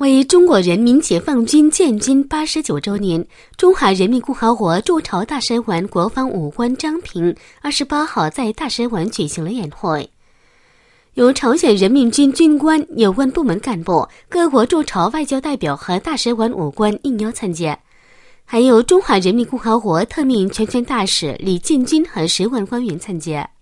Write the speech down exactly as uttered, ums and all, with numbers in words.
为中国人民解放军建军八十九周年，中华人民共和国驻朝大使馆国防武官张平二十八号在大使馆举行了宴会，由朝鲜人民军军官、有关部门干部、各国驻朝外交代表和大使馆武官应邀参加，还有中华人民共和国特命全权大使李建军和使馆官员参加。